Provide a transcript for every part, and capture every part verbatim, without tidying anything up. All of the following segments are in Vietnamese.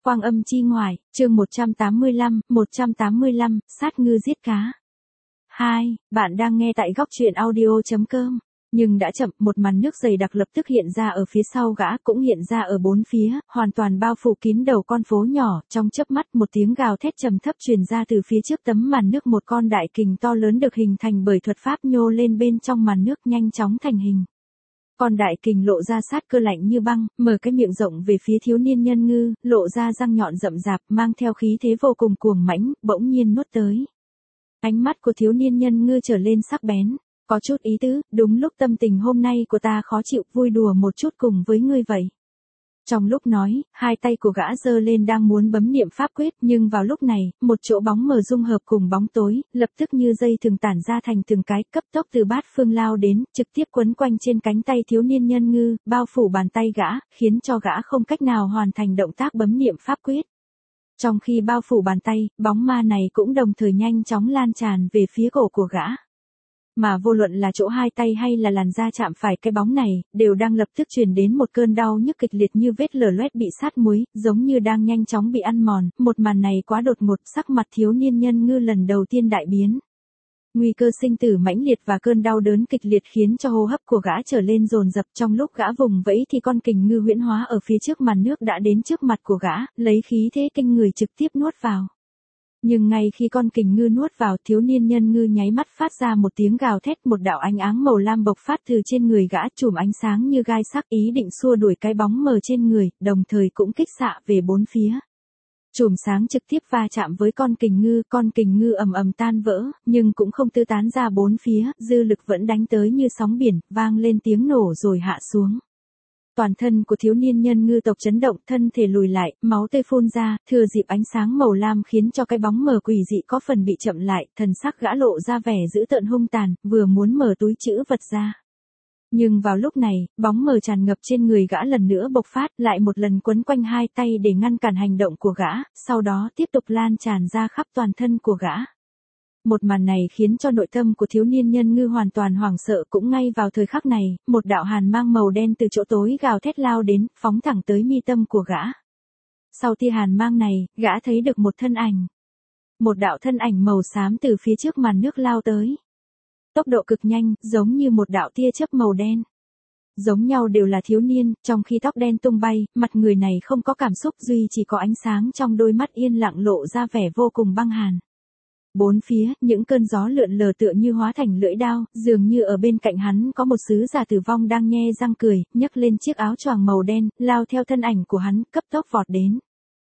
Quang âm chi ngoại, chương một trăm tám mươi lăm, một trăm tám mươi lăm, sát ngư giết cá. hai. Bạn đang nghe tại góc truyện audio chấm com. Nhưng đã chậm, một màn nước dày đặc lập tức hiện ra ở phía sau gã, cũng hiện ra ở bốn phía, hoàn toàn bao phủ kín đầu con phố nhỏ. Trong chớp mắt, một tiếng gào thét trầm thấp truyền ra từ phía trước tấm màn nước. Một con đại kình to lớn được hình thành bởi thuật pháp nhô lên bên trong màn nước, nhanh chóng thành hình. Con đại kình lộ ra sát cơ lạnh như băng, mở cái miệng rộng về phía thiếu niên nhân ngư, lộ ra răng nhọn rậm rạp, mang theo khí thế vô cùng cuồng mãnh, bỗng nhiên nuốt tới. Ánh mắt của thiếu niên nhân ngư trở lên sắc bén, có chút ý tứ, đúng lúc tâm tình hôm nay của ta khó chịu, vui đùa một chút cùng với ngươi vậy. Trong lúc nói, hai tay của gã giơ lên đang muốn bấm niệm pháp quyết, nhưng vào lúc này, một chỗ bóng mờ dung hợp cùng bóng tối, lập tức như dây thường tản ra thành từng cái, cấp tốc từ bát phương lao đến, trực tiếp quấn quanh trên cánh tay thiếu niên nhân ngư, bao phủ bàn tay gã, khiến cho gã không cách nào hoàn thành động tác bấm niệm pháp quyết. Trong khi bao phủ bàn tay, bóng ma này cũng đồng thời nhanh chóng lan tràn về phía cổ của gã. Mà vô luận là chỗ hai tay hay là làn da chạm phải cái bóng này, đều đang lập tức truyền đến một cơn đau nhức kịch liệt như vết lở loét bị sát muối, giống như đang nhanh chóng bị ăn mòn. Một màn này quá đột ngột, sắc mặt thiếu niên nhân ngư lần đầu tiên đại biến. Nguy cơ sinh tử mãnh liệt và cơn đau đớn kịch liệt khiến cho hô hấp của gã trở lên dồn dập. Trong lúc gã vùng vẫy thì con kình ngư huyễn hóa ở phía trước màn nước đã đến trước mặt của gã, lấy khí thế kinh người trực tiếp nuốt vào. Nhưng ngay khi con kình ngư nuốt vào, thiếu niên nhân ngư nháy mắt phát ra một tiếng gào thét, một đạo ánh áng màu lam bộc phát từ trên người gã, chùm ánh sáng như gai sắc, ý định xua đuổi cái bóng mờ trên người, đồng thời cũng kích xạ về bốn phía. Chùm sáng trực tiếp va chạm với con kình ngư, con kình ngư ầm ầm tan vỡ, nhưng cũng không tư tán ra bốn phía, dư lực vẫn đánh tới như sóng biển, vang lên tiếng nổ rồi hạ xuống. Toàn thân của thiếu niên nhân ngư tộc chấn động, thân thể lùi lại, máu tươi phun ra, thừa dịp ánh sáng màu lam khiến cho cái bóng mờ quỷ dị có phần bị chậm lại, thần sắc gã lộ ra vẻ dữ tợn hung tàn, vừa muốn mở túi trữ vật ra. Nhưng vào lúc này, bóng mờ tràn ngập trên người gã lần nữa bộc phát, lại một lần quấn quanh hai tay để ngăn cản hành động của gã, sau đó tiếp tục lan tràn ra khắp toàn thân của gã. Một màn này khiến cho nội tâm của thiếu niên nhân ngư hoàn toàn hoảng sợ, cũng ngay vào thời khắc này, một đạo hàn mang màu đen từ chỗ tối gào thét lao đến, phóng thẳng tới mi tâm của gã. Sau tia hàn mang này, gã thấy được một thân ảnh. Một đạo thân ảnh màu xám từ phía trước màn nước lao tới. Tốc độ cực nhanh, giống như một đạo tia chớp màu đen. Giống nhau đều là thiếu niên, trong khi tóc đen tung bay, mặt người này không có cảm xúc, duy chỉ có ánh sáng trong đôi mắt yên lặng lộ ra vẻ vô cùng băng hàn. Bốn phía, những cơn gió lượn lờ tựa như hóa thành lưỡi đao, dường như ở bên cạnh hắn có một sứ giả tử vong đang nhe răng cười, nhấc lên chiếc áo choàng màu đen, lao theo thân ảnh của hắn, cấp tốc vọt đến.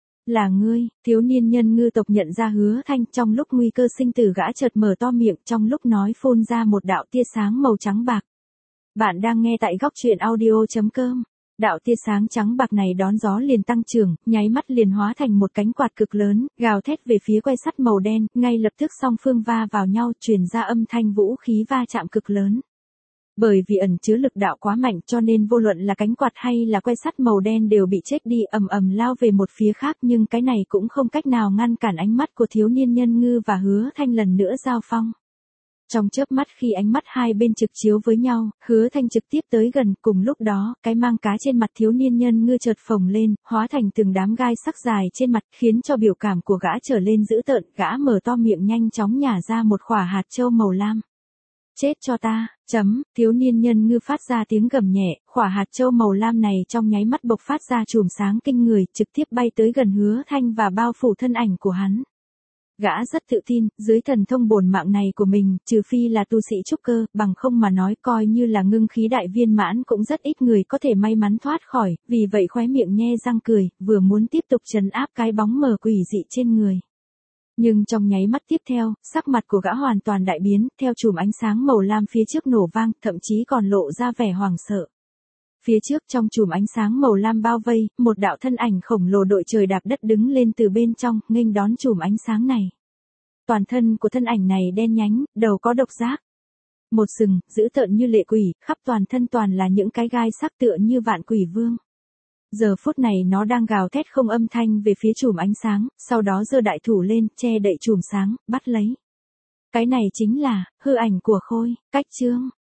Là ngươi, thiếu niên nhân ngư tộc nhận ra Hứa Thanh, trong lúc nguy cơ sinh tử gã chợt mở to miệng, trong lúc nói phun ra một đạo tia sáng màu trắng bạc. Bạn đang nghe tại góc truyện audio chấm com. Đạo tia sáng trắng bạc này đón gió liền tăng trưởng, nháy mắt liền hóa thành một cánh quạt cực lớn, gào thét về phía que sắt màu đen, ngay lập tức song phương va vào nhau, truyền ra âm thanh vũ khí va chạm cực lớn. Bởi vì ẩn chứa lực đạo quá mạnh cho nên vô luận là cánh quạt hay là que sắt màu đen đều bị chết đi, ầm ầm lao về một phía khác, nhưng cái này cũng không cách nào ngăn cản ánh mắt của thiếu niên nhân ngư và Hứa Thanh lần nữa giao phong. Trong chớp mắt khi ánh mắt hai bên trực chiếu với nhau, Hứa Thanh trực tiếp tới gần, cùng lúc đó, cái mang cá trên mặt thiếu niên nhân ngư chợt phồng lên, hóa thành từng đám gai sắc dài trên mặt, khiến cho biểu cảm của gã trở lên dữ tợn, gã mở to miệng nhanh chóng nhả ra một quả hạt châu màu lam. Chết cho ta, chấm, thiếu niên nhân ngư phát ra tiếng gầm nhẹ, quả hạt châu màu lam này trong nháy mắt bộc phát ra chùm sáng kinh người, trực tiếp bay tới gần Hứa Thanh và bao phủ thân ảnh của hắn. Gã rất tự tin, dưới thần thông bổn mạng này của mình, trừ phi là tu sĩ trúc cơ, bằng không mà nói coi như là ngưng khí đại viên mãn cũng rất ít người có thể may mắn thoát khỏi, vì vậy khóe miệng nhe răng cười, vừa muốn tiếp tục trấn áp cái bóng mờ quỷ dị trên người. Nhưng trong nháy mắt tiếp theo, sắc mặt của gã hoàn toàn đại biến, theo chùm ánh sáng màu lam phía trước nổ vang, thậm chí còn lộ ra vẻ hoảng sợ. Phía trước trong chùm ánh sáng màu lam bao vây, một đạo thân ảnh khổng lồ đội trời đạp đất đứng lên từ bên trong, nghênh đón chùm ánh sáng này. Toàn thân của thân ảnh này đen nhánh, đầu có độc giác. Một sừng, dữ tợn như lệ quỷ, khắp toàn thân toàn là những cái gai sắc tựa như vạn quỷ vương. Giờ phút này nó đang gào thét không âm thanh về phía chùm ánh sáng, sau đó giơ đại thủ lên, che đậy chùm sáng, bắt lấy. Cái này chính là hư ảnh của Khôi, Cách Chương.